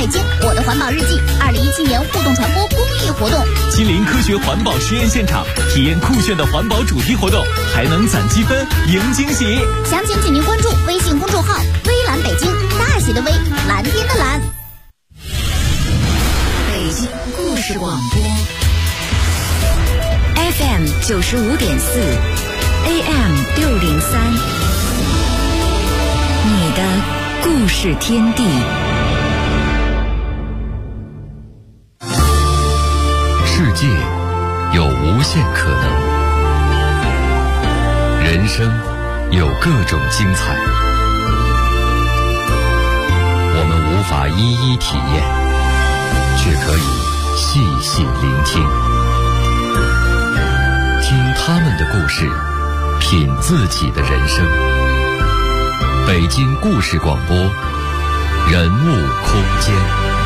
北京我的环保日记2017年互动传播公益活动， 吉林科学环保实验现场，体验酷炫的环保主题活动，还能攒积分赢惊喜。 详情请您关注微信公众号微蓝北京，大写的微，蓝天的蓝。 北京故事广播 FM 95.4 AM 603，你的故事天地。 世界有无限可能，人生有各种精彩，我们无法一一体验，却可以细细聆听，听他们的故事，品自己的人生。北京故事广播，人物空间。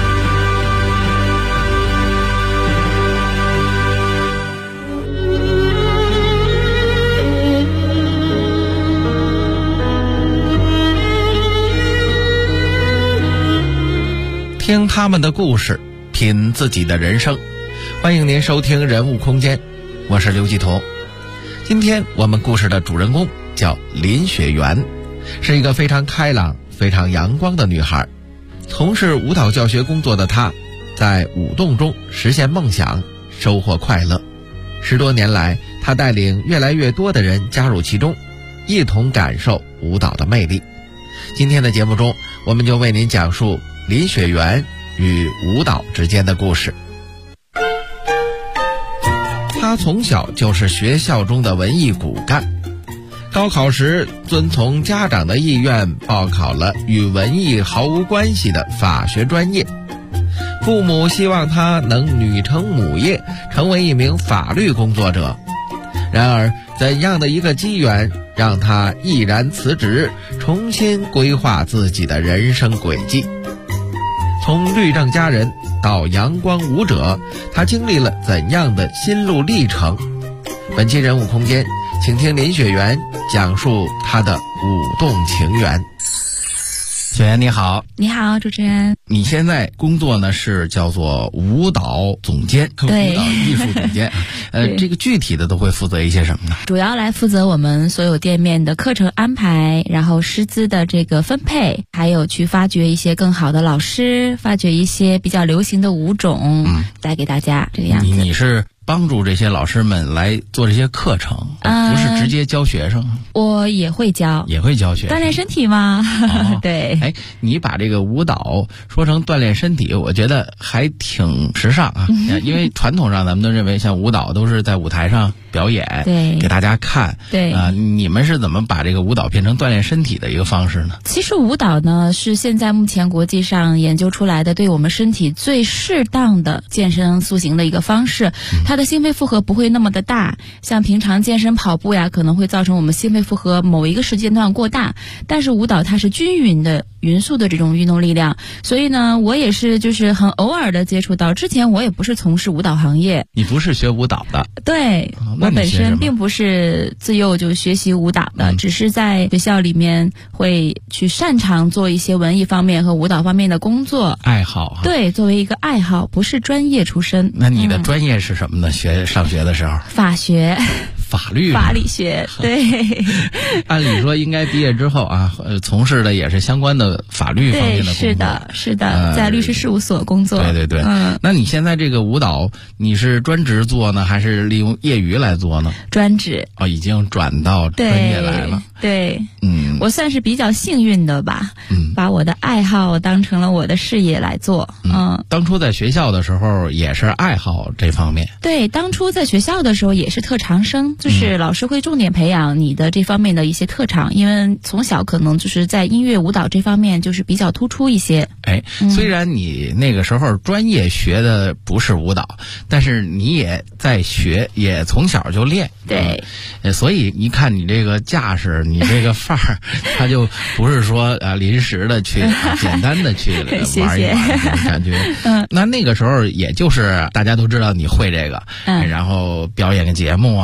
听他们的故事，品自己的人生。欢迎您收听人物空间，我是刘继彤。今天我们故事的主人公叫林雪媛，是一个非常开朗非常阳光的女孩。从事舞蹈教学工作的她，在舞动中实现梦想，收获快乐。10多年来，她带领越来越多的人加入其中，一同感受舞蹈的魅力。今天的节目中，我们就为您讲述林雪媛与舞蹈之间的故事。她从小就是学校中的文艺骨干，高考时遵从家长的意愿报考了与文艺毫无关系的法学专业。父母希望她能女承母业，成为一名法律工作者。然而怎样的一个机缘让她毅然辞职，重新规划自己的人生轨迹。从律政佳人到阳光舞者，她经历了怎样的心路历程？本期人物空间，请听林雪媛讲述她的舞动情缘。雪媛你好。 你好，主持人。 你现在工作呢是叫做舞蹈总监， 对， 舞蹈艺术总监。这个具体的都会负责一些什么呢？ 主要来负责我们所有店面的课程安排，然后师资的这个分配，还有去发掘一些更好的老师，发掘一些比较流行的舞种，带给大家这个样子。 你是帮助这些老师们来做这些课程，不是直接教学生。 我也会教， 也会教学生， 锻炼身体嘛。对。 哎，你把这个舞蹈说成锻炼身体，我觉得还挺时尚啊。因为传统上咱们都认为像舞蹈都是在舞台上表演， 对， 给大家看。 对你们是怎么把这个舞蹈变成锻炼身体的一个方式呢？ 其实舞蹈呢是现在目前国际上研究出来的对我们身体最适当的健身塑形的一个方式。它的心肺负荷不会那么的大，像平常健身跑步呀，可能会造成我们心肺负荷某一个时间段过大，但是舞蹈它是均匀的匀速的这种运动力量，所以呢我也是就是很偶尔的接触到，之前我也不是从事舞蹈行业。 你不是学舞蹈的？ 对，我本身并不是自幼就学习舞蹈的，只是在学校里面会去擅长做一些文艺方面和舞蹈方面的工作， 爱好。 对，作为一个爱好，不是专业出身。 那你的专业是什么呢？上学的时候？ 法学。 法律法理学。对。 按理说应该毕业之后啊，从事的也是相关的法律方面的工作。 对，是的，在律师事务所工作。 对。那你现在这个舞蹈，你是专职做呢，还是利用业余来做呢？ 专职。 已经转到专业来了。 对。我算是比较幸运的吧。把我的爱好当成了我的事业来做。 当初在学校的时候也是爱好这方面。 对，当初在学校的时候也是特长生，就是老师会重点培养你的这方面的一些特长，因为从小可能就是在音乐舞蹈这方面就是比较突出一些。 虽然你那个时候专业学的不是舞蹈，但是你也在学，也从小就练。 对。 所以一看你这个架势，你这个范儿，他就不是说临时的去简单的去玩一玩这种感觉。那个时候也就是大家都知道你会这个，然后表演个节目啊，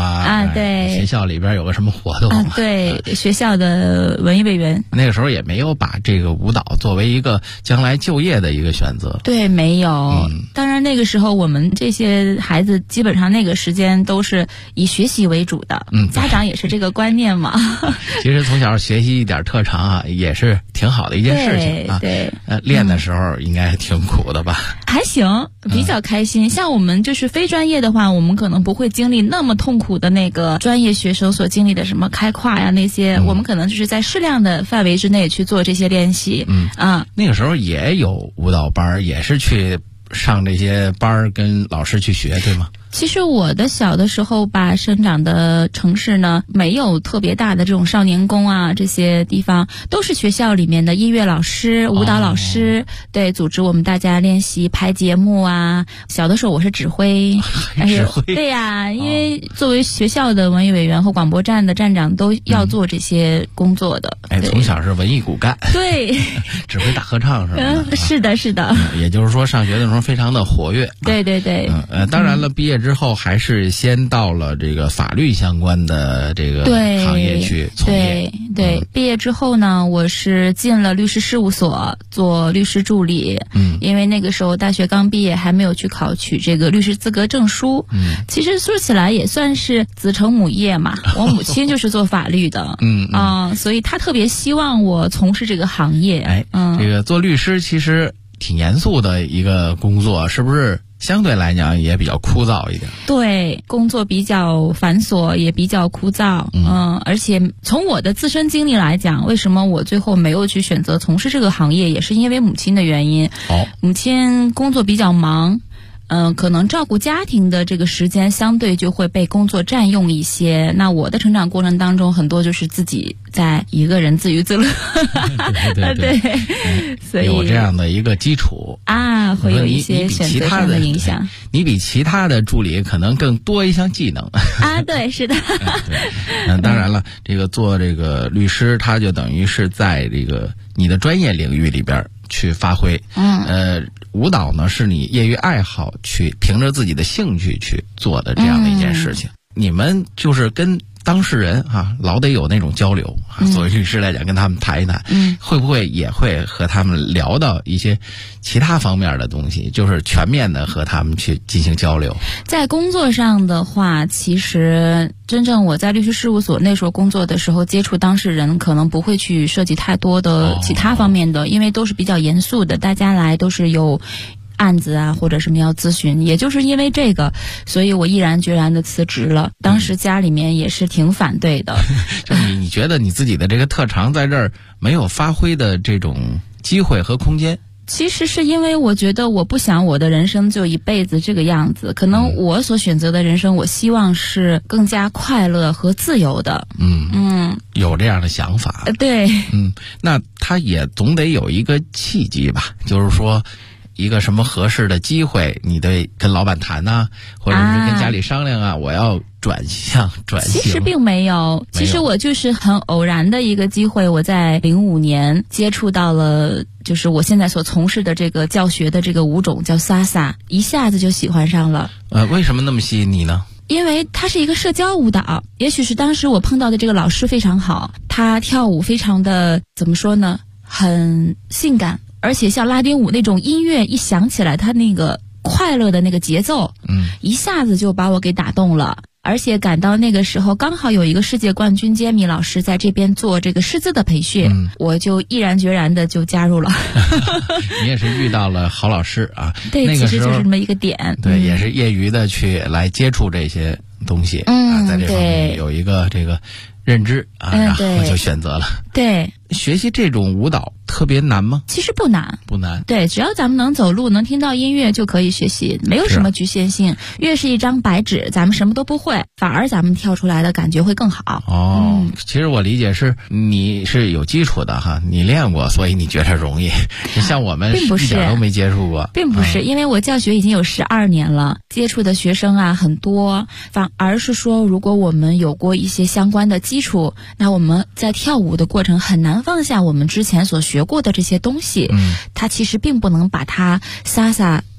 啊，对， 学校里边有个什么活动啊，对，学校的文艺委员。 那个时候也没有把这个舞蹈作为一个将来就业的一个选择。 对，没有。当然那个时候我们这些孩子基本上那个时间都是以学习为主的，家长也是这个观念嘛。 其实从小学习一点特长啊，也是挺好的一件事情啊。 对， 练的时候应该挺苦的吧？ 还行，比较开心。像我们就是非专业的话，我们可能不会经历那么痛苦的那个专业学生所经历的什么开胯呀那些，我们可能就是在适量的范围之内去做这些练习。 那个时候也有舞蹈班，也是去上这些班跟老师去学，对吗？ 其实我的小的时候吧，生长的城市呢，没有特别大的这种少年宫啊，这些地方都是学校里面的音乐老师、舞蹈老师，对，组织我们大家练习排节目啊。小的时候我是指挥， 指挥， 对呀，因为作为学校的文艺委员和广播站的站长都要做这些工作的。 从小是文艺骨干， 对， 指挥大合唱是吧？ 是的，是的。 也就是说，上学的时候非常的活跃。 对对对。 当然了，毕业之后还是先到了这个法律相关的这个行业去从业。 对，毕业之后呢，我是进了律师事务所做律师助理。因为那个时候大学刚毕业，还没有去考取这个律师资格证书。其实说起来也算是子承母业嘛。我母亲就是做法律的。所以她特别希望我从事这个行业。 这个做律师其实挺严肃的一个工作，是不是？相对来讲也比较枯燥一点。 对，工作比较繁琐，也比较枯燥。而且从我的自身经历来讲，为什么我最后没有去选择从事这个行业，也是因为母亲的原因。母亲工作比较忙。可能照顾家庭的这个时间相对就会被工作占用一些。那我的成长过程当中，很多就是自己在一个人自娱自乐。对，所以有这样的一个基础啊，会有一些选择上的影响。 你比其他的助理可能更多一项技能啊，对，是的。 当然了，这个做这个律师，他就等于是在这个你的专业领域里边去发挥。舞蹈呢是你业余爱好，去凭着自己的兴趣去做的这样的一件事情。你们就是跟当事人老得有那种交流作为律师来讲，跟他们谈一谈，会不会也会和他们聊到一些其他方面的东西，就是全面的和他们去进行交流。 在工作上的话，其实真正我在律师事务所那时候工作的时候，接触当事人可能不会去涉及太多的其他方面的，因为都是比较严肃的，大家来都是有案子啊或者什么要咨询。也就是因为这个，所以我毅然决然的辞职了。当时家里面也是挺反对的。 就你觉得你自己的这个特长在这儿没有发挥的这种机会和空间？ 其实是因为我觉得我不想我的人生就一辈子这个样子，可能我所选择的人生，我希望是更加快乐和自由的。 有这样的想法。 对。 那他也总得有一个契机吧，就是说一个什么合适的机会，你得跟老板谈啊，或者是跟家里商量啊，我要转型。 其实并没有，其实我就是很偶然的一个机会，我在05年接触到了就是我现在所从事的这个教学的这个舞种叫萨萨，一下子就喜欢上了。 为什么那么吸引你呢？ 因为它是一个社交舞蹈，也许是当时我碰到的这个老师非常好，他跳舞非常的怎么说呢，很性感，而且像拉丁舞那种音乐一响起来，它那个快乐的那个节奏，一下子就把我给打动了。而且赶到那个时候，刚好有一个世界冠军杰米老师在这边做这个师资的培训，我就毅然决然的就加入了。 你也是遇到了好老师啊。 对， 那个其实就是这么一个点。 对，也是业余的去来接触这些东西。在这方面有一个这个认知然后就选择了。 对。 学习这种舞蹈特别难吗？ 其实不难。 不难。对， 只要咱们能走路，能听到音乐就可以学习，没有什么局限性。越是一张白纸，咱们什么都不会，反而咱们跳出来的感觉会更好。 其实我理解是你是有基础的哈，你练过，所以你觉得容易。像我们一点都没接触过。 并不是，因为我教学已经有12年了，接触的学生啊很多，反而是说如果我们有过一些相关的基础，那我们在跳舞的过程很难放下我们之前所学过的这些东西。它其实并不能把它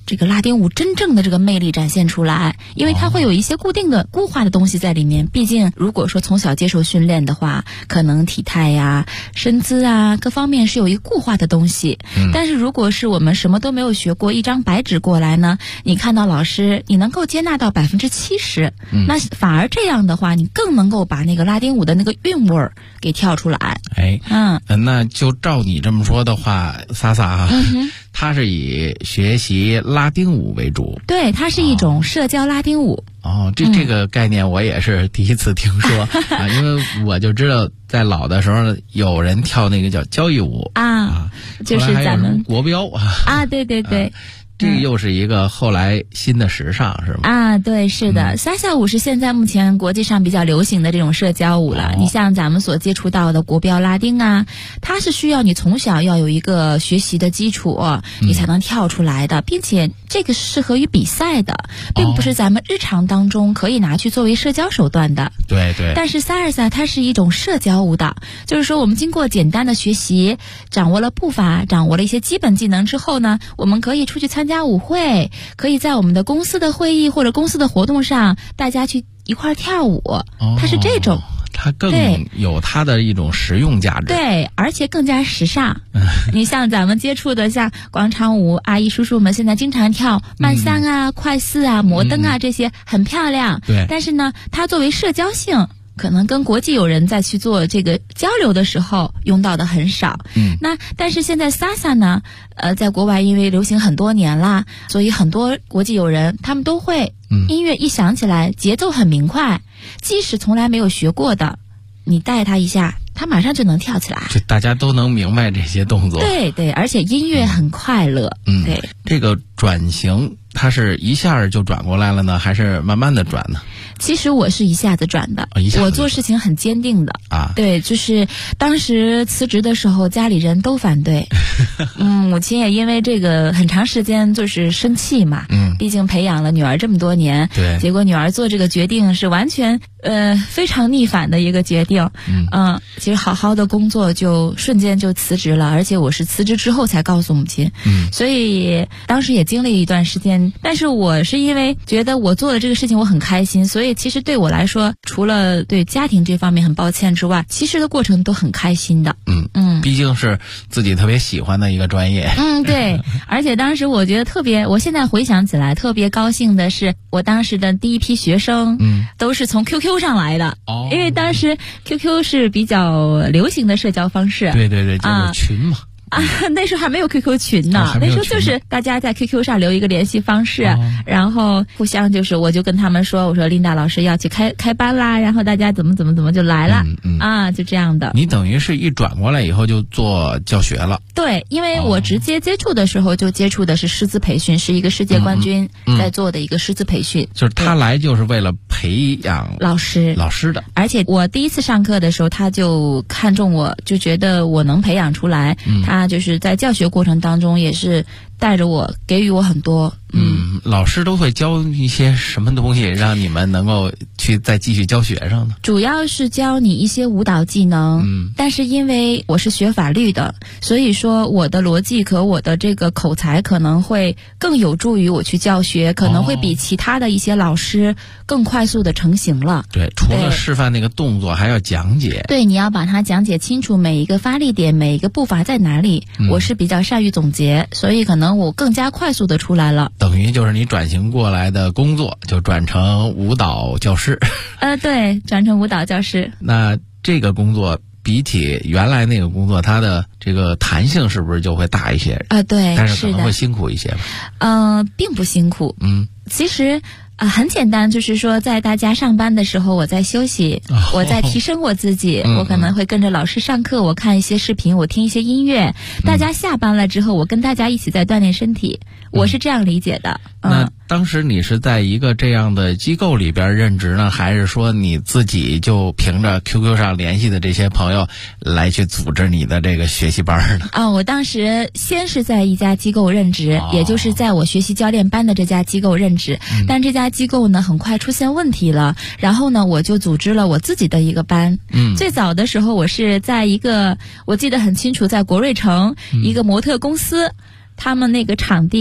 这个拉丁舞真正的这个魅力展现出来，因为它会有一些固化的东西在里面。毕竟如果说从小接受训练的话，可能体态呀、身姿啊各方面是有一个固化的东西。但是如果是我们什么都没有学过，一张白纸过来呢，你看到老师，你能够接纳到70%，那反而这样的话，你更能够把那个拉丁舞的那个韵味儿给跳出来。 那就照你这么说的话，萨萨啊，它是以学习拉丁舞为主。 对，它是一种社交拉丁舞。 这个概念我也是第一次听说啊，因为我就知道在老的时候有人跳那个叫交谊舞就是咱们国标对对对。 这个又是一个后来新的时尚是吗？ 对，是的，萨萨舞是现在目前国际上比较流行的这种社交舞了。你像咱们所接触到的国标拉丁啊，它是需要你从小要有一个学习的基础，你才能跳出来的，并且这个是适合于比赛的，并不是咱们日常当中可以拿去作为社交手段的。 对对。 但是萨尔萨它是一种社交舞蹈，就是说我们经过简单的学习，掌握了步伐，掌握了一些基本技能之后呢，我们可以出去参加舞会，可以在我们的公司的会议或者公司的活动上，大家去一块儿跳舞。它是这种， 它更有它的一种实用价值。 对，而且更加时尚。你像咱们接触的像广场舞，阿姨叔叔们现在经常跳慢三啊、快四啊、摩登啊，这些很漂亮。 对。 但是呢，它作为社交性，可能跟国际友人在去做这个交流的时候用到的很少。那但是现在萨萨呢，在国外因为流行很多年啦，所以很多国际友人他们都会，音乐一响起来，节奏很明快，即使从来没有学过的，你带他一下，他马上就能跳起来。 就大家都能明白这些动作。 对对，而且音乐很快乐。对， 这个转型它是一下就转过来了呢，还是慢慢的转呢？ 其实我是一下子转的，我做事情很坚定的对，就是当时辞职的时候，家里人都反对，母亲也因为这个很长时间就是生气嘛，毕竟培养了女儿这么多年， 对， 结果女儿做这个决定是完全非常逆反的一个决定，其实好好的工作就瞬间就辞职了，而且我是辞职之后才告诉母亲，所以当时也经历一段时间，但是我是因为觉得我做的这个事情我很开心，所以其实对我来说，除了对家庭这方面很抱歉之外，其实的过程都很开心的。 毕竟是自己特别喜欢的一个专业。 对，而且当时我觉得我现在回想起来特别高兴的是，我当时的第一批学生，都是从 QQ 上来的，因为当时 QQ 是比较流行的社交方式。 对对对，就是群嘛。 那时候还没有 QQ 群呢，那时候就是大家在 QQ 上留一个联系方式，然后互相我就跟他们说，我说琳达老师要去开班啦，然后大家怎么就来了，就这样的。 你等于是一转过来以后就做教学了。 对，因为我直接接触的时候就接触的是师资培训，是一个世界冠军在做的一个师资培训， 就是他来就是为了培养老师的。 而且我第一次上课的时候，他就看中我，就觉得我能培养出来，他就是在教学过程当中也是带着我，给予我很多。 老师都会教一些什么东西让你们能够去再继续教学生呢？ 主要是教你一些舞蹈技能，但是因为我是学法律的，所以说我的逻辑和我的这个口才可能会更有助于我去教学，可能会比其他的一些老师更快速的成型了。 对，除了示范那个动作还要讲解。 对，你要把它讲解清楚，每一个发力点，每一个步伐在哪里。我是比较善于总结，所以可能我更加快速的出来了。 等于就是你转型过来的工作就转成舞蹈教师。 对，转成舞蹈教师。 那这个工作比起原来那个工作，它的这个弹性是不是就会大一些？ 对， 但是可能会辛苦一些吧？并不辛苦。其实很简单，就是说在大家上班的时候，我在休息，我在提升我自己，我可能会跟着老师上课，我看一些视频，我听一些音乐。大家下班了之后，我跟大家一起在锻炼身体，我是这样理解的。 那当时你是在一个这样的机构里边任职呢，还是说你自己就凭着 QQ 上联系的这些朋友来去组织你的这个学习班呢？ 我当时先是在一家机构任职，也就是在我学习教练班的这家机构任职，但这家机构呢很快出现问题了，然后呢我就组织了我自己的一个班。最早的时候我是在一个，我记得很清楚，在国瑞城一个模特公司，他们那个场地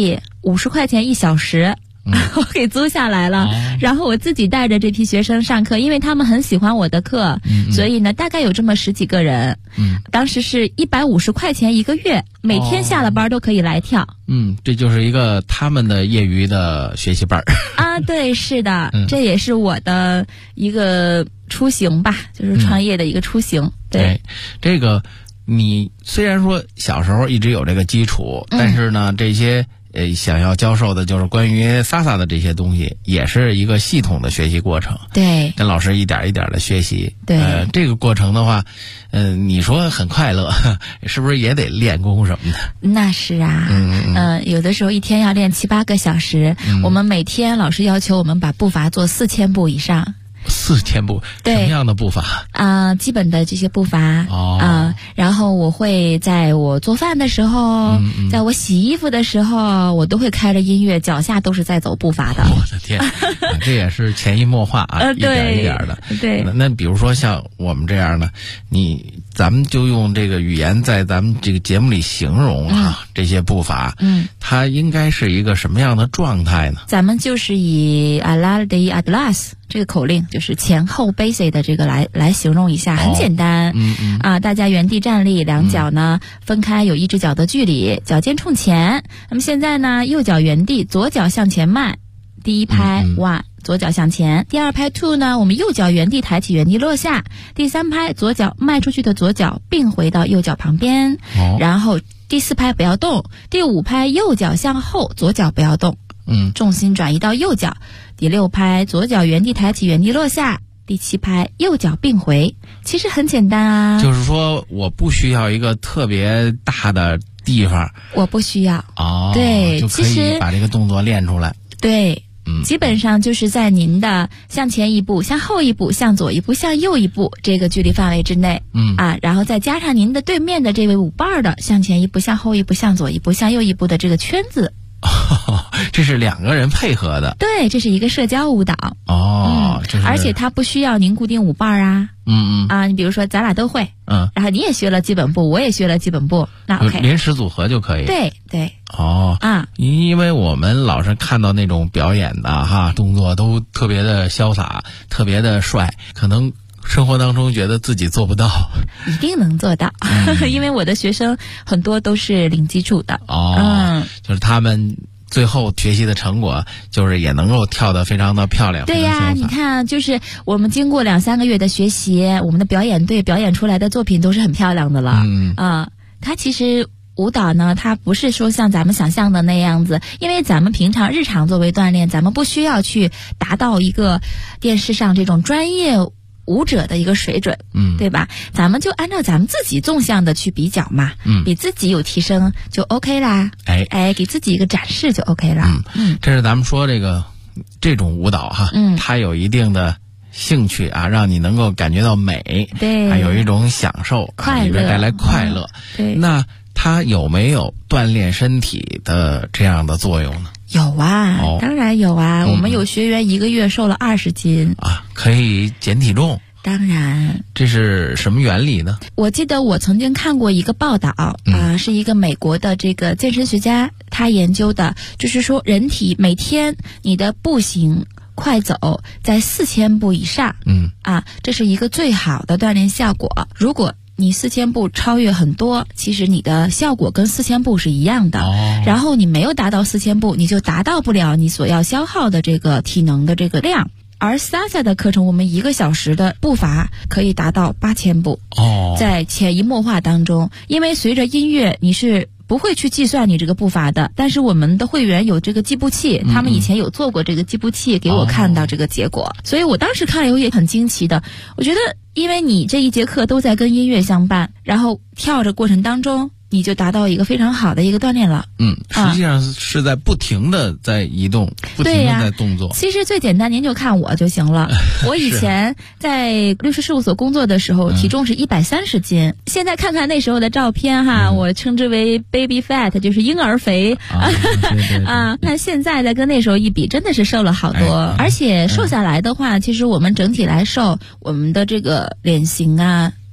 50块钱1小时。我给租下来了，然后我自己带着这批学生上课，因为他们很喜欢我的课，所以呢，大概有这么10几个人。当时是150块钱1个月，每天下了班都可以来跳。 这就是一个他们的业余的学习班啊，对，是的，这也是我的一个出行吧，就是创业的一个出行。对， 这个你虽然说小时候一直有这个基础，但是呢，这些想要教授的就是关于SASA的这些东西，也是一个系统的学习过程。 对，跟老师一点一点的学习。 对， 这个过程的话，你说很快乐，是不是也得练功什么的？ 那是啊，有的时候一天要练7、8个小时。我们每天老师要求我们把步伐做4000步以上。 4000步，什么样的步伐？ 基本的这些步伐。然后我会在我做饭的时候，在我洗衣服的时候，我都会开着音乐，脚下都是在走步伐的。 我的天，这也是潜移默化啊，一点一点的。 对。 那比如说像我们这样的，咱们就用这个语言在咱们这个节目里形容这些步伐，它应该是一个什么样的状态呢？ 咱们就是以 Ala de Atlas 这个口令，就是前后 basic 的这个来形容一下，很简单。大家原地站立，两脚呢分开有1只脚的距离，脚尖冲前。那么现在呢，右脚原地，左脚向前迈，第一拍 1，左脚向前。第2拍 2呢，我们右脚原地抬起，原地落下。第3拍左脚迈出去的左脚并回到右脚旁边，然后第4拍不要动。第5拍右脚向后，左脚不要动，重心转移到右脚。第6拍左脚原地抬起，原地落下。第7拍右脚并回。其实很简单啊， 就是说我不需要一个特别大的地方， 我不需要。对， 就可以把这个动作练出来。 对。基本上就是在您的向前1步、向后1步、向左1步、向右1步这个距离范围之内。然后再加上您的对面的这位舞伴的向前1步、向后1步、向左1步、向右1步的这个圈子。 这是2个人配合的。 对，这是一个社交舞蹈。而且它不需要您固定舞伴啊。你比如说咱俩都会，然后你也学了基本步，我也学了基本步，那 OK， 临时组合就可以。 对。 因为我们老是看到那种表演的动作都特别的潇洒，特别的帅，可能生活当中觉得自己做不到。 一定能做到。因为我的学生很多都是零基础的。 就是他们最后学习的成果就是也能够跳得非常的漂亮。 对呀，你看，就是我们经过2、3个月的学习，我们的表演队表演出来的作品都是很漂亮的了。它其实舞蹈呢，它不是说像咱们想象的那样子，因为咱们平常日常作为锻炼，咱们不需要去达到一个电视上这种专业舞者的一个水准，对吧？咱们就按照咱们自己纵向的去比较嘛，比自己有提升就 OK 啦，给自己一个展示就 OK 啦。 这是咱们说这种舞蹈它有一定的兴趣让你能够感觉到美， 对， 还有一种享受， 快乐， 里边带来快乐。 对， 那它有没有锻炼身体的这样的作用呢？ 有啊，当然有啊。我们有学员1个月瘦了20斤可以减体重。 当然。 这是什么原理呢？ 我记得我曾经看过一个报道是一个美国的这个健身学家他研究的，就是说人体每天你的步行快走在4000步以上，这是一个最好的锻炼效果。如果你4000步超越很多，其实你的效果跟4000步是一样的。然后你没有达到4000步，你就达到不了你所要消耗的这个体能的这个量。而 SASA 的课程，我们1个小时的步伐可以达到8000步。在潜移默化当中，因为随着音乐，你是不会去计算你这个步伐的，但是我们的会员有这个计步器，他们以前有做过这个计步器，给我看到这个结果。所以我当时看了以后也很惊奇的，我觉得因为你这一节课都在跟音乐相伴，然后跳着过程当中你就达到一个非常好的一个锻炼了。 实际上是在不停的在移动，不停的在动作。 其实最简单，您就看我就行了。我以前在律师事务所工作的时候，体重是130斤。现在看看那时候的照片我称之为 baby fat， 就是婴儿肥。那现在再跟那时候一比，真的是瘦了好多。而且瘦下来的话，其实我们整体来瘦，我们的这个脸型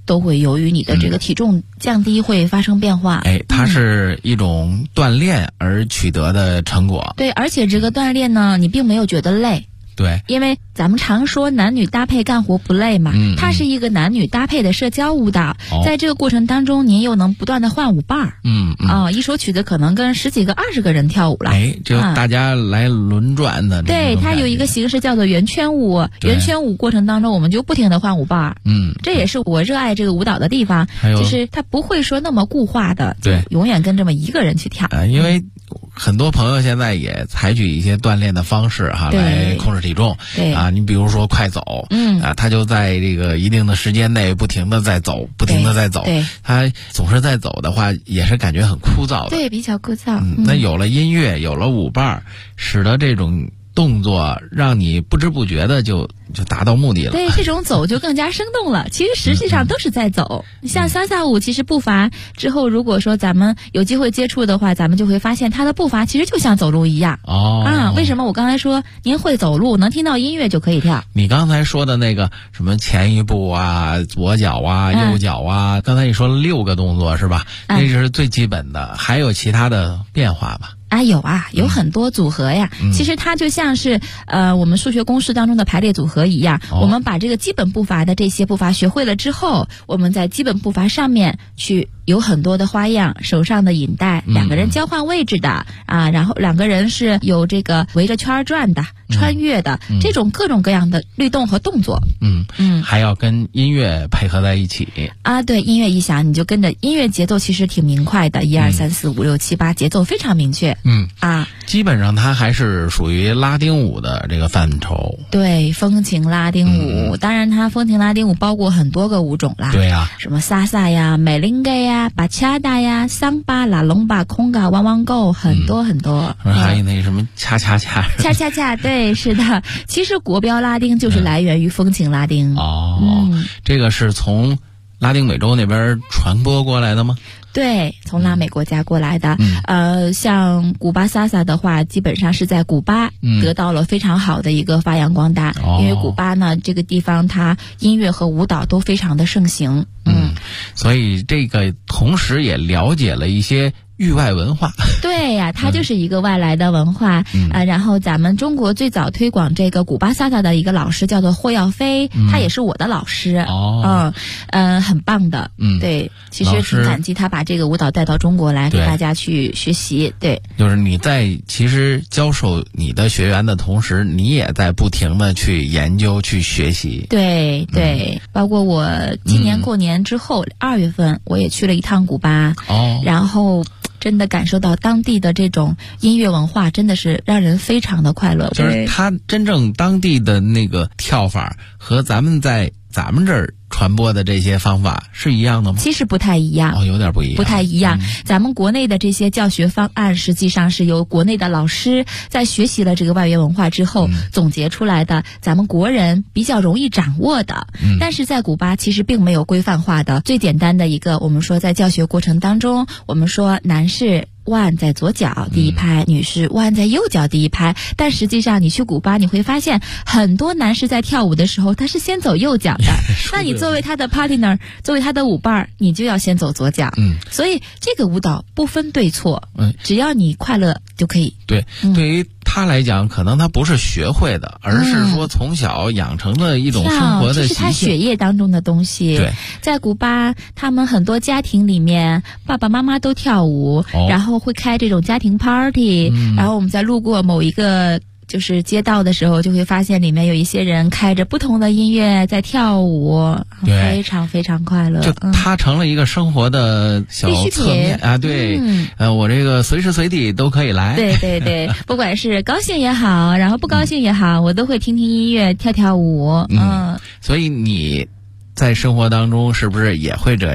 都会由于你的这个体重降低会发生变化。 它是一种锻炼而取得的成果。 对，而且这个锻炼呢，你并没有觉得累。 对， 因为咱们常说男女搭配干活不累嘛，它是一个男女搭配的社交舞蹈，在这个过程当中，您又能不断的换舞伴儿，一首曲子可能跟10几个、20个人跳舞了， 就大家来轮转的。 对，它有一个形式叫做圆圈舞，圆圈舞过程当中，我们就不停的换舞伴儿，这也是我热爱这个舞蹈的地方，就是它不会说那么固化的， 对， 永远跟这么一个人去跳， 因为很多朋友现在也采取一些锻炼的方式来控制体重。 对你比如说快走，他就在这个一定的时间内不停的在走，不停的在走。 对， 他总是在走的话，也是感觉很枯燥的。 对，比较枯燥。 那有了音乐，有了舞伴，使得这种动作让你不知不觉的就达到目的了。 对，这种走就更加生动了。其实实际上都是在走。像萨萨舞，其实步伐之后，如果说咱们有机会接触的话，咱们就会发现它的步伐其实就像走路一样。为什么我刚才说您会走路，能听到音乐就可以跳？ 你刚才说的那个什么前一步啊，左脚啊，右脚啊，刚才你说了6个动作是吧？那是最基本的，还有其他的变化吧？ 有很多组合呀。其实它就像是我们数学公式当中的排列组合一样，我们把这个基本步伐的这些步伐学会了之后，我们在基本步伐上面去有很多的花样，手上的引带，2个人交换位置的然后2个人是有这个围着圈转的，穿越的，这种各种各样的律动和动作。 还要跟音乐配合在一起对，音乐一响你就跟着音乐，节奏其实挺明快的，1、2、3、4、5、6、7、8，节奏非常明确。 基本上它还是属于拉丁舞的这个范畴。 对，风情拉丁舞，当然它风情拉丁舞包括很多个舞种啦。 对呀， 什么萨萨呀、美林盖呀、巴恰达呀、桑巴、拉隆巴、空嘎、汪汪够，很多很多。 还有那什么恰恰恰， 恰恰恰，对，是的。其实国标拉丁就是来源于风情拉丁。 这个是从拉丁美洲那边传播过来的吗？ 对，从拉美国家过来的。像古巴萨萨的话，基本上是在古巴得到了非常好的一个发扬光大。因为古巴呢这个地方，它音乐和舞蹈都非常的盛行。 所以这个同时也了解了一些域外文化。 对呀，它就是一个外来的文化。然后咱们中国最早推广这个古巴萨萨的一个老师叫做霍耀飞，他也是我的老师。很棒的。对，其实挺感激他把这个舞蹈带到中国来给大家去学习。对， 就是你在其实教授你的学员的同时，你也在不停的去研究去学习。 对对，包括我今年过年之后2月份我也去了一趟古巴。然后真的感受到当地的这种音乐文化，真的是让人非常的快乐。 就是他真正当地的那个跳法和咱们在咱们这儿传播的这些方法是一样的吗？ 其实不太一样。 有点不一样。 不太一样。咱们国内的这些教学方案，实际上是由国内的老师在学习了这个外源文化之后总结出来的，咱们国人比较容易掌握的。但是在古巴其实并没有规范化的。最简单的一个，我们说在教学过程当中，我们说男士腕在左脚第一拍，女士腕在右脚第一拍。但实际上你去古巴你会发现，很多男士在跳舞的时候他是先走右脚的那你作为他的 partner， 作为他的舞伴，你就要先走左脚。所以这个舞蹈不分对错，只要你快乐就可以。 对，对于他来讲，可能他不是学会的，而是说从小养成的一种生活的习性。这是他血液当中的东西。 对， 在古巴他们很多家庭里面爸爸妈妈都跳舞，然后会开这种家庭 party，然后我们在路过某一个就是街道的时候，就会发现里面有一些人开着不同的音乐在跳舞，非常非常快乐。 就它成了一个生活的小侧面啊，对，我这个随时随地都可以来。 对对对，不管是高兴也好，然后不高兴也好，我都会听听音乐，跳跳舞。 所以你在生活当中是不是也会这样？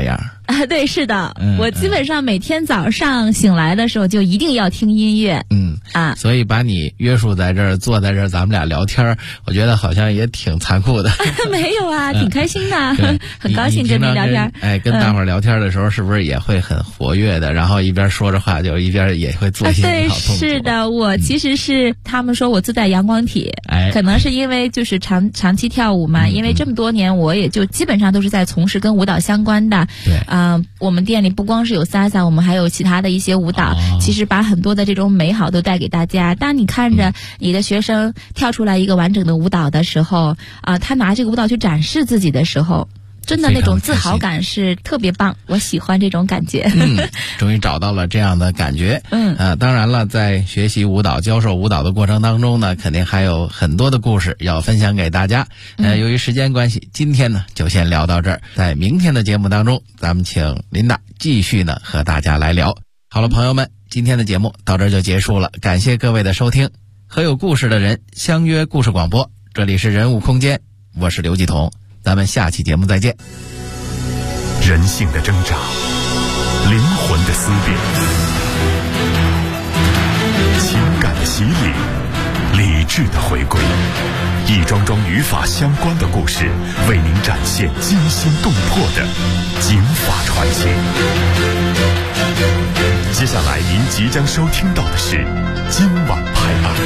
对，是的，我基本上每天早上醒来的时候就一定要听音乐。 所以把你约束在这儿，坐在这儿，咱们俩聊天，我觉得好像也挺残酷的。 没有啊，挺开心的，很高兴跟你聊天。 跟大伙儿聊天的时候，是不是也会很活跃的？然后一边说着话，就一边也会做一些好动作。 对，是的，我其实是他们说我自带阳光体，可能是因为就是长期跳舞嘛，因为这么多年我也就基本上都是在从事跟舞蹈相关的。 对我们店里不光是有萨，我们还有其他的一些舞蹈，其实把很多的这种美好都带给大家。当你看着你的学生跳出来一个完整的舞蹈的时候，他拿这个舞蹈去展示自己的时候，真的那种自豪感是特别棒，我喜欢这种感觉。 终于找到了这样的感觉。当然了，在学习舞蹈、教授舞蹈的过程当中呢，肯定还有很多的故事要分享给大家。由于时间关系，今天呢就先聊到这儿。在明天的节目当中，咱们请琳达继续呢和大家来聊。好了，朋友们，今天的节目到这儿就结束了，感谢各位的收听。和有故事的人相约故事广播，这里是人物空间，我是刘继彤，咱们下期节目再见。 人性的挣扎，灵魂的思辨，情感的洗礼，理智的回归，一桩桩与法相关的故事，为您展现惊心动魄的警法传奇。接下来您即将收听到的是今晚拍案。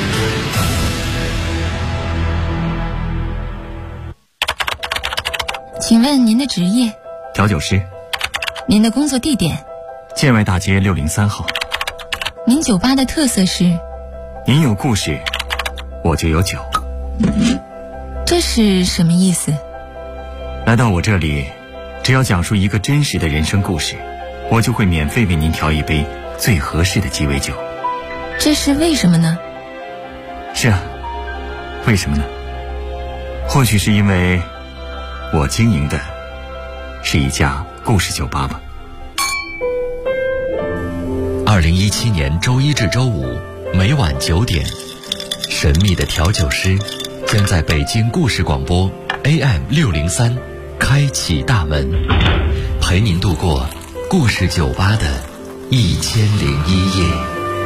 请问您的职业？ 调酒师。 您的工作地点？ 建外大街603号。 您酒吧的特色是？ 您有故事，我就有酒。 这是什么意思？ 来到我这里，只要讲述一个真实的人生故事，我就会免费为您调一杯最合适的鸡尾酒。 这是为什么呢？ 是啊，为什么呢？或许是因为我经营的是一家故事酒吧吧。 2017年周一至周五每晚9点，神秘的调酒师将在北京故事广播 AM603开启大门，陪您度过故事酒吧的1001夜。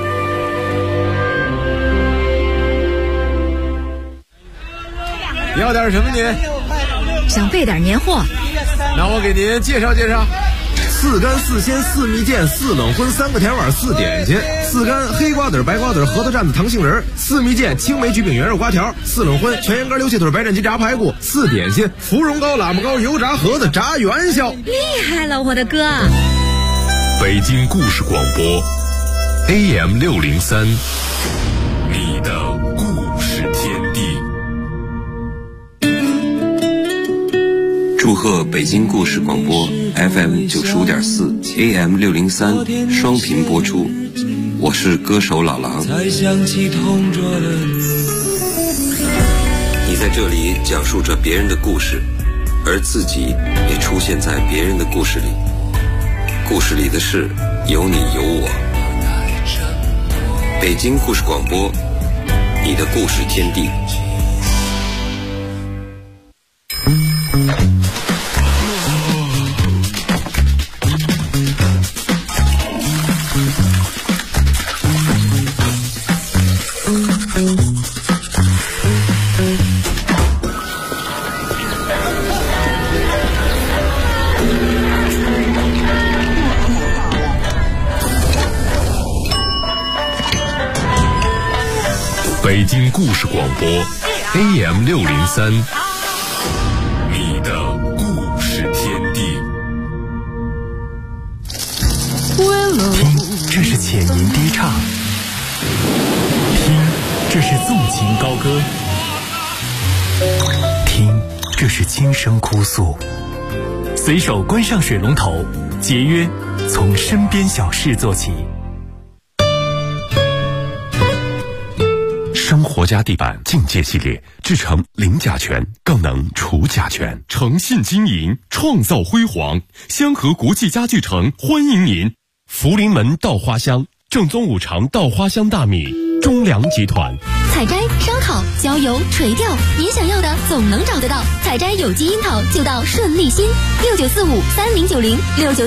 要点什么您？ 想备点年货， 那我给您介绍介绍。4干4鲜4蜜饯4冷荤3个甜碗4点心，4干黑瓜子白瓜子核桃蘸子糖杏仁，4蜜饯青梅橘饼圆肉瓜条，4冷荤全羊肝溜蟹腿白斩鸡炸排骨，4点心芙蓉糕喇嘛糕油炸盒子炸元宵。 厉害了，我的哥！ 北京故事广播 AM603，你的故事天地。 祝贺北京故事广播 FM95.4 AM603 双频播出，我是歌手老狼。你在这里讲述着别人的故事，而自己也出现在别人的故事里，故事里的事有你有我。北京故事广播，你的故事天地。 北京故事广播 AM603，你的故事天地。 听，这是浅吟低唱；听，这是纵情高歌；听，这是轻声哭诉。随手关上水龙头，节约从身边小事做起。 生活家地板境界系列制成零甲醛，更能除甲醛。诚信经营，创造辉煌。香河国际家具城欢迎您。福临门稻花香，正宗5常稻花香大米，中粮集团。 采摘、烧烤、浇油、垂钓，你想要的总能找得到。采摘有机樱桃就到顺利新，6945309069。